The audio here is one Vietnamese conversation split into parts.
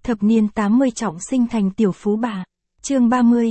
Thập niên 80 trọng sinh thành tiểu phú bà. Chương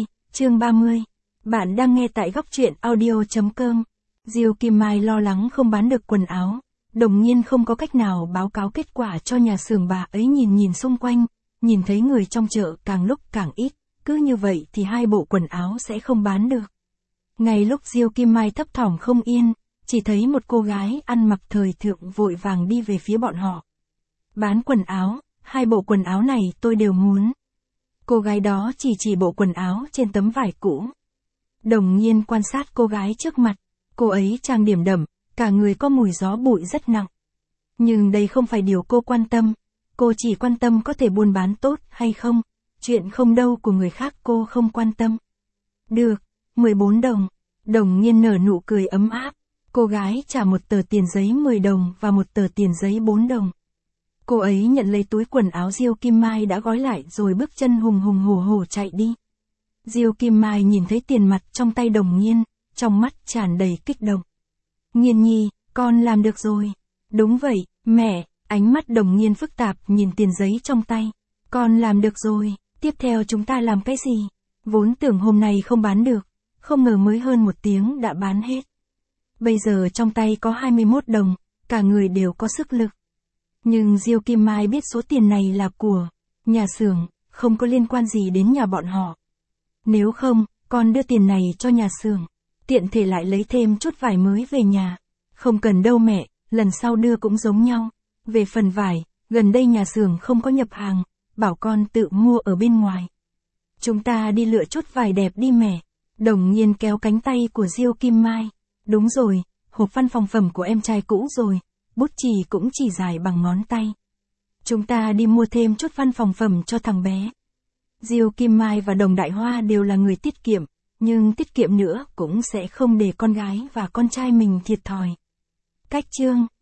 30. Bạn đang nghe tại góc truyện audio.com. Diêu Kim Mai lo lắng không bán được quần áo. Đồng nhiên không có cách nào báo cáo kết quả cho nhà xưởng bà ấy nhìn xung quanh, nhìn thấy người trong chợ càng lúc càng ít, cứ như vậy thì 2 bộ quần áo sẽ không bán được. Ngay lúc Diêu Kim Mai thấp thỏm không yên, chỉ thấy một cô gái ăn mặc thời thượng vội vàng đi về phía bọn họ. Bán quần áo, 2 bộ quần áo này tôi đều muốn. Cô gái đó chỉ bộ quần áo trên tấm vải cũ. Đồng nhiên quan sát cô gái trước mặt, cô ấy trang điểm đậm, cả người có mùi gió bụi rất nặng. Nhưng đây không phải điều cô quan tâm, cô chỉ quan tâm có thể buôn bán tốt hay không, chuyện không đâu của người khác cô không quan tâm. Được, 14 đồng, Đồng Nhiên nở nụ cười ấm áp, cô gái trả một tờ tiền giấy 10 đồng và một tờ tiền giấy 4 đồng. Cô ấy nhận lấy túi quần áo Diêu Kim Mai đã gói lại rồi bước chân hùng hổ chạy đi. Diêu Kim Mai nhìn thấy tiền mặt trong tay Đồng Nhiên, trong mắt tràn đầy kích động. Nhiên nhi, con làm được rồi. Đúng vậy, mẹ, ánh mắt Đồng Nhiên phức tạp nhìn tiền giấy trong tay. Con làm được rồi, tiếp theo chúng ta làm cái gì? Vốn tưởng hôm nay không bán được, không ngờ mới hơn 1 tiếng đã bán hết. Bây giờ trong tay có 21 đồng, cả người đều có sức lực. Nhưng Diêu Kim Mai biết số tiền này là của nhà xưởng, không có liên quan gì đến nhà bọn họ. Nếu không, con đưa tiền này cho nhà xưởng, tiện thể lại lấy thêm chút vải mới về nhà. Không cần đâu mẹ, lần sau đưa cũng giống nhau. Về phần vải, gần đây nhà xưởng không có nhập hàng, bảo con tự mua ở bên ngoài. Chúng ta đi lựa chút vải đẹp đi mẹ. Đồng Nhiên kéo cánh tay của Diêu Kim Mai. Đúng rồi, hộp văn phòng phẩm của em trai cũ rồi, bút chì cũng chỉ dài bằng ngón tay. Chúng ta đi mua thêm chút văn phòng phẩm cho thằng bé. Diêu Kim Mai và Đồng Đại Hoa đều là người tiết kiệm, nhưng tiết kiệm nữa cũng sẽ không để con gái và con trai mình thiệt thòi. Cách chương